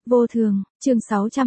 Vô thường, chương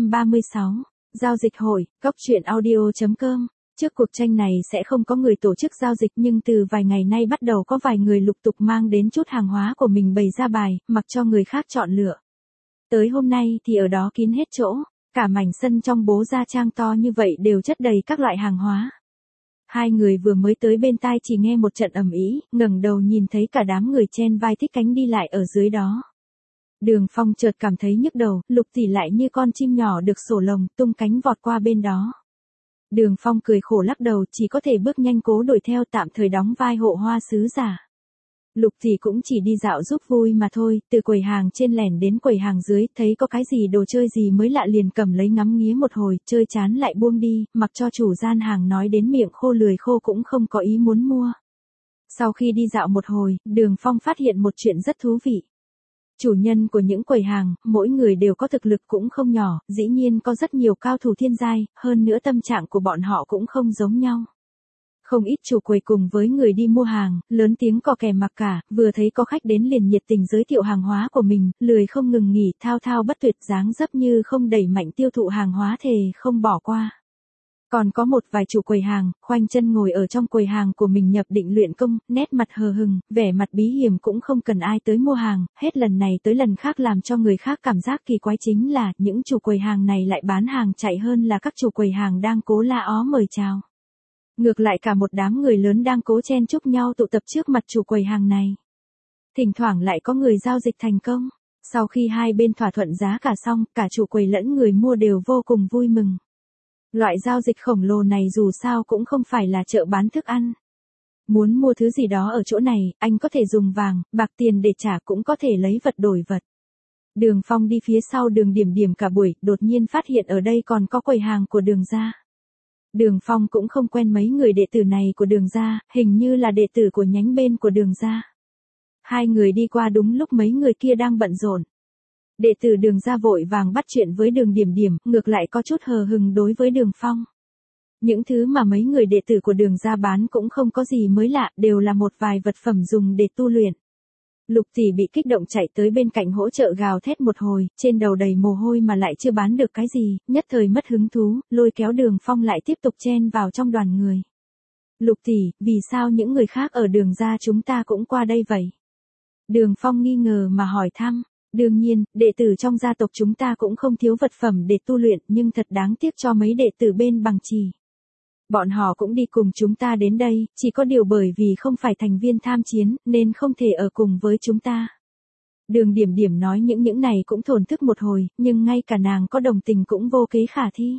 636, giao dịch hội, góc truyện audio.com. Trước cuộc tranh này sẽ không có người tổ chức giao dịch, nhưng từ vài ngày nay bắt đầu có vài người lục tục mang đến chút hàng hóa của mình bày ra bài, mặc cho người khác chọn lựa. Tới hôm nay thì ở đó kín hết chỗ, cả mảnh sân trong Bố Gia Trang to như vậy đều chất đầy các loại hàng hóa. Hai người vừa mới tới bên tai chỉ nghe một trận ầm ĩ, ngẩng đầu nhìn thấy cả đám người chen vai thích cánh đi lại ở dưới đó. Đường Phong chợt cảm thấy nhức đầu, Lục Tỷ lại như con chim nhỏ được sổ lồng, tung cánh vọt qua bên đó. Đường Phong cười khổ lắc đầu, chỉ có thể bước nhanh cố đuổi theo, tạm thời đóng vai hộ hoa sứ giả. Lục Tỷ cũng chỉ đi dạo giúp vui mà thôi, từ quầy hàng trên lẻn đến quầy hàng dưới, thấy có cái gì đồ chơi gì mới lạ liền cầm lấy ngắm nghía một hồi, chơi chán lại buông đi, mặc cho chủ gian hàng nói đến miệng khô lười khô cũng không có ý muốn mua. Sau khi đi dạo một hồi, Đường Phong phát hiện một chuyện rất thú vị. Chủ nhân của những quầy hàng, mỗi người đều có thực lực cũng không nhỏ, dĩ nhiên có rất nhiều cao thủ thiên giai, hơn nữa tâm trạng của bọn họ cũng không giống nhau. Không ít chủ quầy cùng với người đi mua hàng, lớn tiếng cò kè mặc cả, vừa thấy có khách đến liền nhiệt tình giới thiệu hàng hóa của mình, lười không ngừng nghỉ, thao thao bất tuyệt, dáng dấp như không đẩy mạnh tiêu thụ hàng hóa thề không bỏ qua. Còn có một vài chủ quầy hàng, khoanh chân ngồi ở trong quầy hàng của mình nhập định luyện công, nét mặt hờ hững, vẻ mặt bí hiểm, cũng không cần ai tới mua hàng, hết lần này tới lần khác làm cho người khác cảm giác kỳ quái chính là, những chủ quầy hàng này lại bán hàng chạy hơn là các chủ quầy hàng đang cố la ó mời chào. Ngược lại cả một đám người lớn đang cố chen chúc nhau tụ tập trước mặt chủ quầy hàng này. Thỉnh thoảng lại có người giao dịch thành công. Sau khi hai bên thỏa thuận giá cả xong, cả chủ quầy lẫn người mua đều vô cùng vui mừng. Loại giao dịch khổng lồ này dù sao cũng không phải là chợ bán thức ăn. Muốn mua thứ gì đó ở chỗ này, anh có thể dùng vàng, bạc tiền để trả, cũng có thể lấy vật đổi vật. Đường Phong đi phía sau Đường Điểm Điểm cả buổi, đột nhiên phát hiện ở đây còn có quầy hàng của Đường gia. Đường Phong cũng không quen mấy người đệ tử này của Đường gia, hình như là đệ tử của nhánh bên của Đường gia. Hai người đi qua đúng lúc mấy người kia đang bận rộn. Đệ tử Đường gia vội vàng bắt chuyện với Đường Điểm Điểm, ngược lại có chút hờ hững đối với Đường Phong. Những thứ mà mấy người đệ tử của Đường gia bán cũng không có gì mới lạ, đều là một vài vật phẩm dùng để tu luyện. Lục Tỷ bị kích động chạy tới bên cạnh hỗ trợ gào thét một hồi, trên đầu đầy mồ hôi mà lại chưa bán được cái gì, nhất thời mất hứng thú, lôi kéo Đường Phong lại tiếp tục chen vào trong đoàn người. Lục Tỷ, vì sao những người khác ở Đường gia chúng ta cũng qua đây vậy? Đường Phong nghi ngờ mà hỏi thăm. Đương nhiên, đệ tử trong gia tộc chúng ta cũng không thiếu vật phẩm để tu luyện, nhưng thật đáng tiếc cho mấy đệ tử bên Bằng Trì. Bọn họ cũng đi cùng chúng ta đến đây, chỉ có điều bởi vì không phải thành viên tham chiến, nên không thể ở cùng với chúng ta. Đường Điểm Điểm nói những này cũng thổn thức một hồi, nhưng ngay cả nàng có đồng tình cũng vô kế khả thi.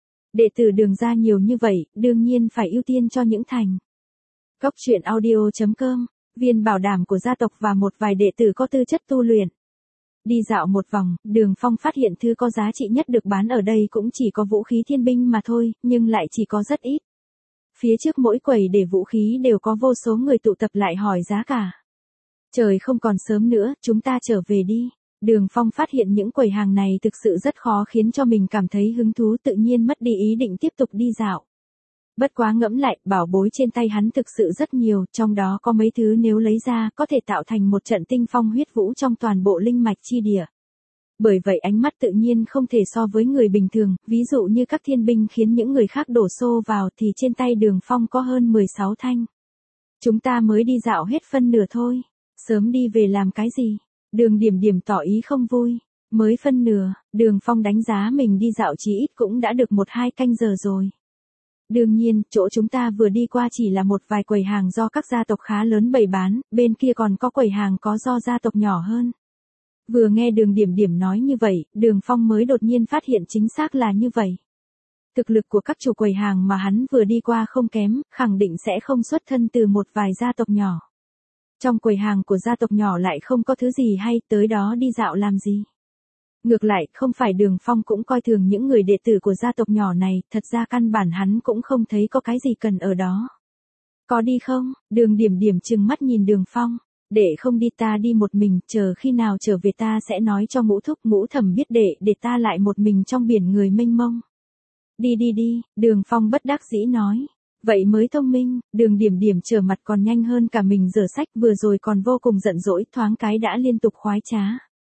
Đệ tử Đường gia nhiều như vậy, đương nhiên phải ưu tiên cho những thành. Góc truyện audio.com, viên bảo đảm của gia tộc và một vài đệ tử có tư chất tu luyện. Đi dạo một vòng, Đường Phong phát hiện thứ có giá trị nhất được bán ở đây cũng chỉ có vũ khí thiên binh mà thôi, nhưng lại chỉ có rất ít. Phía trước mỗi quầy để vũ khí đều có vô số người tụ tập lại hỏi giá cả. Trời không còn sớm nữa, chúng ta trở về đi. Đường Phong phát hiện những quầy hàng này thực sự rất khó khiến cho mình cảm thấy hứng thú, tự nhiên mất đi ý định tiếp tục đi dạo. Bất quá ngẫm lại, bảo bối trên tay hắn thực sự rất nhiều, trong đó có mấy thứ nếu lấy ra, có thể tạo thành một trận tinh phong huyết vũ trong toàn bộ linh mạch chi địa. Bởi vậy ánh mắt tự nhiên không thể so với người bình thường, ví dụ như các thiên binh khiến những người khác đổ xô vào thì trên tay Đường Phong có hơn 16 thanh. Chúng ta mới đi dạo hết phân nửa thôi, sớm đi về làm cái gì? Đường Điểm Điểm tỏ ý không vui. Mới phân nửa, Đường Phong đánh giá mình đi dạo chỉ ít cũng đã được 1-2 canh giờ rồi. Đương nhiên, chỗ chúng ta vừa đi qua chỉ là một vài quầy hàng do các gia tộc khá lớn bày bán, bên kia còn có quầy hàng có do gia tộc nhỏ hơn. Vừa nghe Đường Điểm Điểm nói như vậy, Đường Phong mới đột nhiên phát hiện chính xác là như vậy. Thực lực của các chủ quầy hàng mà hắn vừa đi qua không kém, khẳng định sẽ không xuất thân từ một vài gia tộc nhỏ. Trong quầy hàng của gia tộc nhỏ lại không có thứ gì hay, tới đó đi dạo làm gì? Ngược lại, không phải Đường Phong cũng coi thường những người đệ tử của gia tộc nhỏ này, thật ra căn bản hắn cũng không thấy có cái gì cần ở đó. Có đi không? Đường Điểm Điểm trừng mắt nhìn Đường Phong. Để không đi ta đi một mình, chờ khi nào trở về ta sẽ nói cho Ngũ Thúc Ngũ Thẩm biết để ta lại một mình trong biển người mênh mông. Đi, Đường Phong bất đắc dĩ nói. Vậy mới thông minh, Đường Điểm Điểm trở mặt còn nhanh hơn cả mình giở sách, vừa rồi còn vô cùng giận dỗi, thoáng cái đã liên tục khoái trá.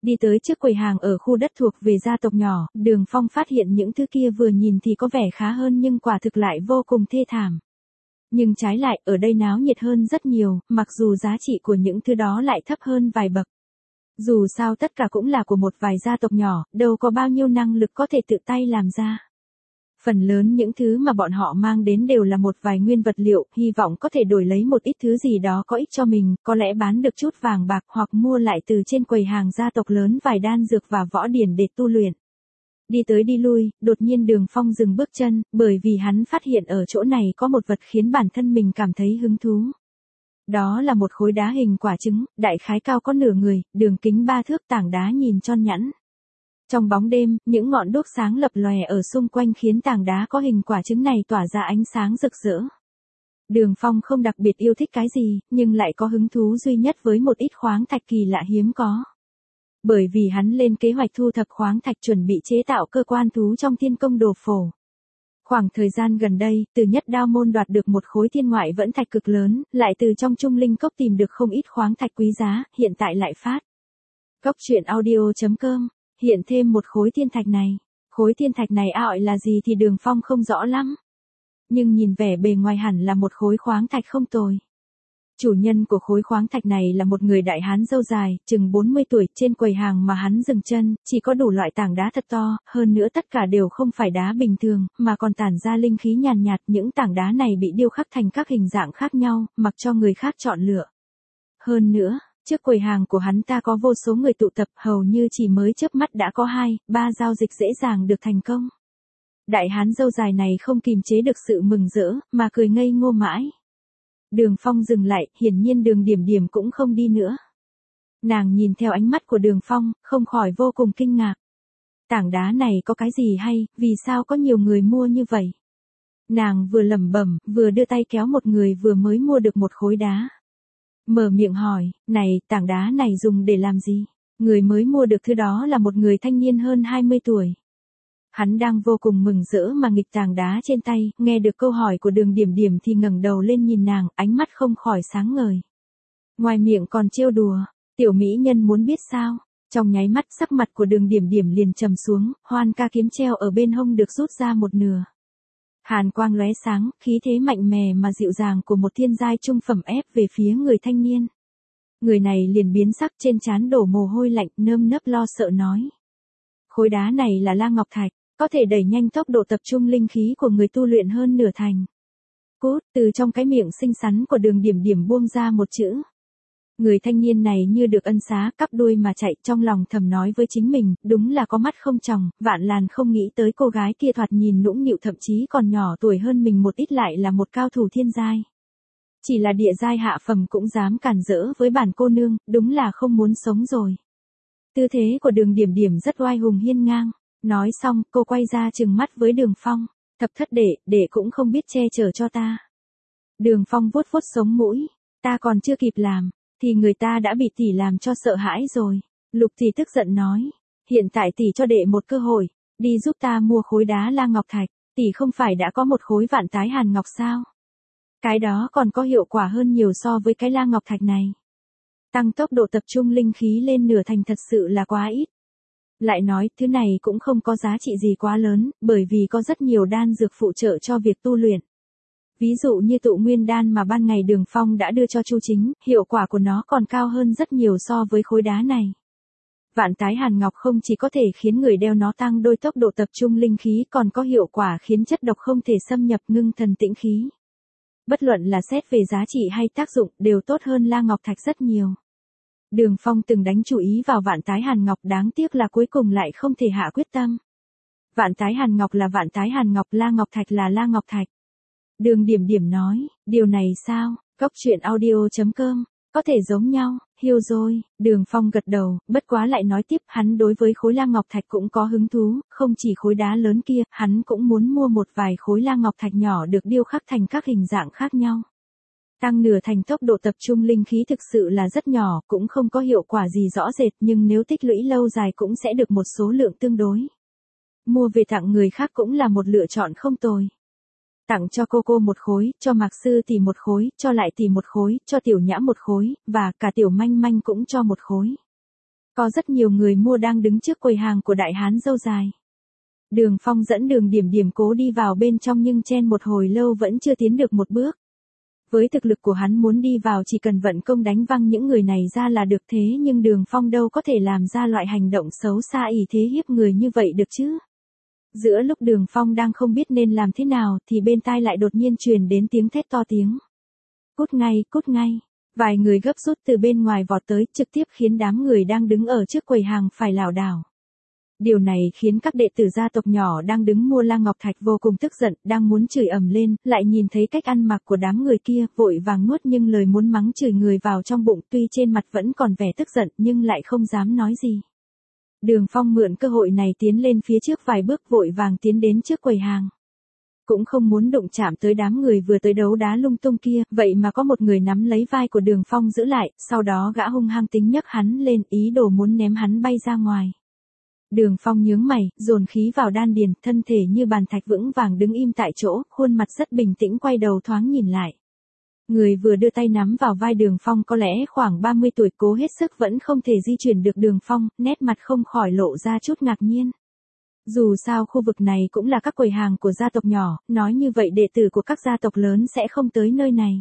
Đi tới trước quầy hàng ở khu đất thuộc về gia tộc nhỏ, Đường Phong phát hiện những thứ kia vừa nhìn thì có vẻ khá hơn nhưng quả thực lại vô cùng thê thảm. Nhưng trái lại, ở đây náo nhiệt hơn rất nhiều, mặc dù giá trị của những thứ đó lại thấp hơn vài bậc. Dù sao tất cả cũng là của một vài gia tộc nhỏ, đâu có bao nhiêu năng lực có thể tự tay làm ra. Phần lớn những thứ mà bọn họ mang đến đều là một vài nguyên vật liệu, hy vọng có thể đổi lấy một ít thứ gì đó có ích cho mình, có lẽ bán được chút vàng bạc hoặc mua lại từ trên quầy hàng gia tộc lớn vài đan dược và võ điển để tu luyện. Đi tới đi lui, đột nhiên Đường Phong dừng bước chân, bởi vì hắn phát hiện ở chỗ này có một vật khiến bản thân mình cảm thấy hứng thú. Đó là một khối đá hình quả trứng, đại khái cao có nửa người, đường kính 3 thước, tảng đá nhìn tròn nhẵn. Trong bóng đêm, những ngọn đuốc sáng lập lòe ở xung quanh khiến tảng đá có hình quả trứng này tỏa ra ánh sáng rực rỡ. Đường Phong không đặc biệt yêu thích cái gì, nhưng lại có hứng thú duy nhất với một ít khoáng thạch kỳ lạ hiếm có. Bởi vì hắn lên kế hoạch thu thập khoáng thạch chuẩn bị chế tạo cơ quan thú trong Thiên Công Đồ Phổ. Khoảng thời gian gần đây, từ Nhất Đao Môn đoạt được một khối thiên ngoại vẫn thạch cực lớn, lại từ trong Trung Linh Cốc tìm được không ít khoáng thạch quý giá, hiện tại lại phát. Cốc truyện audio.com, hiện thêm một khối thiên thạch này. Khối thiên thạch này gọi là gì thì Đường Phong không rõ lắm. Nhưng nhìn vẻ bề ngoài hẳn là một khối khoáng thạch không tồi. Chủ nhân của khối khoáng thạch này là một người đại hán râu dài, chừng 40 tuổi, trên quầy hàng mà hắn dừng chân, chỉ có đủ loại tảng đá thật to, hơn nữa tất cả đều không phải đá bình thường, mà còn tản ra linh khí nhàn nhạt, những tảng đá này bị điêu khắc thành các hình dạng khác nhau, mặc cho người khác chọn lựa. Hơn nữa, trước quầy hàng của hắn ta có vô số người tụ tập, hầu như chỉ mới chớp mắt đã có 2-3 giao dịch dễ dàng được thành công. Đại hán râu dài này không kìm chế được sự mừng rỡ, mà cười ngây ngô mãi. Đường Phong dừng lại, hiển nhiên Đường Điểm Điểm cũng không đi nữa. Nàng nhìn theo ánh mắt của Đường Phong, không khỏi vô cùng kinh ngạc. Tảng đá này có cái gì hay, vì sao có nhiều người mua như vậy? Nàng vừa lẩm bẩm, vừa đưa tay kéo một người vừa mới mua được một khối đá. Mở miệng hỏi, này, tảng đá này dùng để làm gì? Người mới mua được thứ đó là một người thanh niên hơn 20 tuổi. Hắn đang vô cùng mừng rỡ mà nghịch tảng đá trên tay, nghe được câu hỏi của Đường Điểm Điểm thì ngẩng đầu lên nhìn nàng, ánh mắt không khỏi sáng ngời. Ngoài miệng còn trêu đùa, tiểu mỹ nhân muốn biết sao? Trong nháy mắt sắc mặt của Đường Điểm Điểm liền trầm xuống, hoan ca kiếm treo ở bên hông được rút ra một nửa. Hàn quang lóe sáng, khí thế mạnh mẽ mà dịu dàng của một thiên giai trung phẩm ép về phía người thanh niên. Người này liền biến sắc, trên trán đổ mồ hôi lạnh, nơm nớp lo sợ nói. Khối đá này là La Ngọc Thạch, có thể đẩy nhanh tốc độ tập trung linh khí của người tu luyện hơn nửa thành. Cút, từ trong cái miệng xinh xắn của Đường Điểm Điểm buông ra một chữ. Người thanh niên này như được ân xá, cắp đuôi mà chạy, trong lòng thầm nói với chính mình, đúng là có mắt không tròng, vạn làn không nghĩ tới cô gái kia thoạt nhìn nũng nịu thậm chí còn nhỏ tuổi hơn mình một ít lại là một cao thủ thiên giai. Chỉ là địa giai hạ phẩm cũng dám cản rỡ với bản cô nương, đúng là không muốn sống rồi. Tư thế của Đường Điểm Điểm rất oai hùng hiên ngang. Nói xong, cô quay ra trừng mắt với Đường Phong. Thập thất đệ cũng không biết che chở cho ta. Đường Phong vuốt vuốt sống mũi. Ta còn chưa kịp làm, thì người ta đã bị tỷ làm cho sợ hãi rồi. Lục tỷ tức giận nói. Hiện tại tỷ cho đệ một cơ hội, đi giúp ta mua khối đá La Ngọc Thạch. Tỷ không phải đã có một khối Vạn Tái Hàn Ngọc sao? Cái đó còn có hiệu quả hơn nhiều so với cái La Ngọc Thạch này. Tăng tốc độ tập trung linh khí lên nửa thành thật sự là quá ít. Lại nói, thứ này cũng không có giá trị gì quá lớn, bởi vì có rất nhiều đan dược phụ trợ cho việc tu luyện. Ví dụ như tụ nguyên đan mà ban ngày Đường Phong đã đưa cho Chu Chính, hiệu quả của nó còn cao hơn rất nhiều so với khối đá này. Vạn Tái Hàn Ngọc không chỉ có thể khiến người đeo nó tăng đôi tốc độ tập trung linh khí, còn có hiệu quả khiến chất độc không thể xâm nhập, ngưng thần tĩnh khí. Bất luận là xét về giá trị hay tác dụng, đều tốt hơn La Ngọc Thạch rất nhiều. Đường Phong từng đánh chú ý vào Vạn Tái Hàn Ngọc, đáng tiếc là cuối cùng lại không thể hạ quyết tâm. Vạn Tái Hàn Ngọc là Vạn Tái Hàn Ngọc, La Ngọc Thạch là La Ngọc Thạch. Đường Điểm Điểm nói, điều này sao? Cốc truyện audio.com, có thể giống nhau, hiểu rồi. Đường Phong gật đầu, bất quá lại nói tiếp, hắn đối với khối La Ngọc Thạch cũng có hứng thú, không chỉ khối đá lớn kia, hắn cũng muốn mua một vài khối La Ngọc Thạch nhỏ được điêu khắc thành các hình dạng khác nhau. Tăng nửa thành tốc độ tập trung linh khí thực sự là rất nhỏ, cũng không có hiệu quả gì rõ rệt, nhưng nếu tích lũy lâu dài cũng sẽ được một số lượng tương đối. Mua về tặng người khác cũng là một lựa chọn không tồi. Tặng cho cô một khối, cho Mạc Sư tỷ một khối, cho Lại tỷ một khối, cho Tiểu Nhã một khối, và cả Tiểu Manh Manh cũng cho một khối. Có rất nhiều người mua đang đứng trước quầy hàng của đại hán râu dài. Đường Phong dẫn Đường Điểm Điểm cố đi vào bên trong nhưng chen một hồi lâu vẫn chưa tiến được một bước. Với thực lực của hắn muốn đi vào chỉ cần vận công đánh văng những người này ra là được, thế nhưng Đường Phong đâu có thể làm ra loại hành động xấu xa ỷ thế hiếp người như vậy được chứ. Giữa lúc Đường Phong đang không biết nên làm thế nào thì bên tai lại đột nhiên truyền đến tiếng thét to tiếng. Cút ngay, cút ngay. Vài người gấp rút từ bên ngoài vọt tới, trực tiếp khiến đám người đang đứng ở trước quầy hàng phải lảo đảo. Điều này khiến các đệ tử gia tộc nhỏ đang đứng mua La Ngọc Thạch vô cùng tức giận, đang muốn chửi ầm lên, lại nhìn thấy cách ăn mặc của đám người kia, vội vàng nuốt nhưng lời muốn mắng chửi người vào trong bụng, tuy trên mặt vẫn còn vẻ tức giận nhưng lại không dám nói gì. Đường Phong mượn cơ hội này tiến lên phía trước vài bước, vội vàng tiến đến trước quầy hàng. Cũng không muốn đụng chạm tới đám người vừa tới đấu đá lung tung kia, vậy mà có một người nắm lấy vai của Đường Phong giữ lại, sau đó gã hung hăng tính nhấc hắn lên, ý đồ muốn ném hắn bay ra ngoài. Đường Phong nhướng mày, dồn khí vào đan điền, thân thể như bàn thạch vững vàng đứng im tại chỗ, khuôn mặt rất bình tĩnh, quay đầu thoáng nhìn lại. Người vừa đưa tay nắm vào vai Đường Phong có lẽ khoảng 30 tuổi, cố hết sức vẫn không thể di chuyển được Đường Phong, nét mặt không khỏi lộ ra chút ngạc nhiên. Dù sao khu vực này cũng là các quầy hàng của gia tộc nhỏ, nói như vậy đệ tử của các gia tộc lớn sẽ không tới nơi này.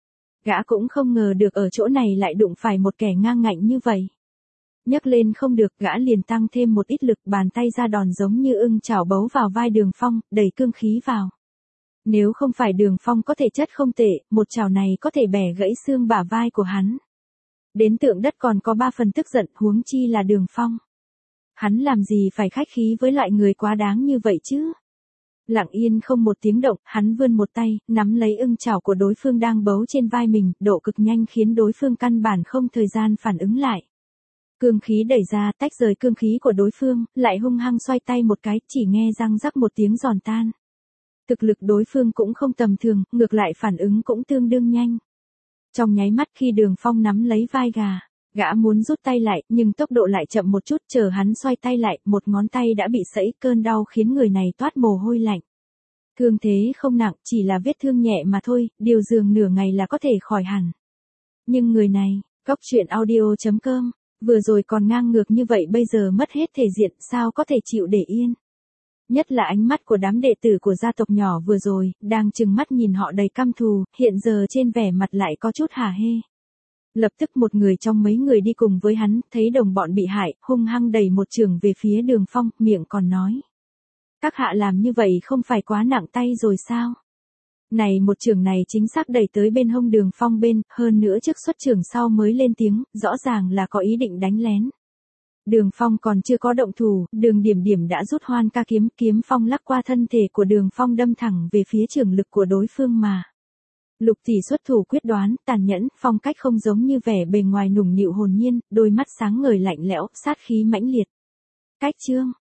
Gã cũng không ngờ được ở chỗ này lại đụng phải một kẻ ngang ngạnh như vậy. Nhấc lên không được, gã liền tăng thêm một ít lực, bàn tay ra đòn giống như ưng chảo bấu vào vai Đường Phong, đẩy cương khí vào. Nếu không phải Đường Phong có thể chất không tệ, một chảo này có thể bẻ gãy xương bả vai của hắn. Đến tượng đất còn có 3 phần tức giận, huống chi là Đường Phong. Hắn làm gì phải khách khí với loại người quá đáng như vậy chứ? Lặng yên không một tiếng động, hắn vươn một tay, nắm lấy ưng chảo của đối phương đang bấu trên vai mình, độ cực nhanh khiến đối phương căn bản không thời gian phản ứng lại. Cương khí đẩy ra, tách rời cương khí của đối phương, lại hung hăng xoay tay một cái, chỉ nghe răng rắc một tiếng giòn tan. Thực lực đối phương cũng không tầm thường, ngược lại phản ứng cũng tương đương nhanh. Trong nháy mắt khi Đường Phong nắm lấy vai gã muốn rút tay lại, nhưng tốc độ lại chậm một chút, chờ hắn xoay tay lại, một ngón tay đã bị sẫy, cơn đau khiến người này toát mồ hôi lạnh. Thương thế không nặng, chỉ là vết thương nhẹ mà thôi, điều dưỡng nửa ngày là có thể khỏi hẳn. Nhưng người này, Goctruyện.audio.com, vừa rồi còn ngang ngược như vậy bây giờ mất hết thể diện, sao có thể chịu để yên. Nhất là ánh mắt của đám đệ tử của gia tộc nhỏ vừa rồi, đang trừng mắt nhìn họ đầy căm thù, hiện giờ trên vẻ mặt lại có chút hả hê. Lập tức một người trong mấy người đi cùng với hắn, thấy đồng bọn bị hại, hung hăng đẩy một chưởng về phía Đường Phong, miệng còn nói. Các hạ làm như vậy không phải quá nặng tay rồi sao? Này, một chưởng này chính xác đẩy tới bên hông Đường Phong bên, hơn nữa trước xuất chưởng sau mới lên tiếng, rõ ràng là có ý định đánh lén. Đường Phong còn chưa có động thủ, Đường Điểm Điểm đã rút Hoan Ca kiếm, kiếm phong lắc qua thân thể của Đường Phong đâm thẳng về phía chưởng lực của đối phương mà. Lục Tỷ xuất thủ quyết đoán, tàn nhẫn, phong cách không giống như vẻ bề ngoài nùng nịu hồn nhiên, đôi mắt sáng ngời lạnh lẽo, sát khí mãnh liệt. Cách chương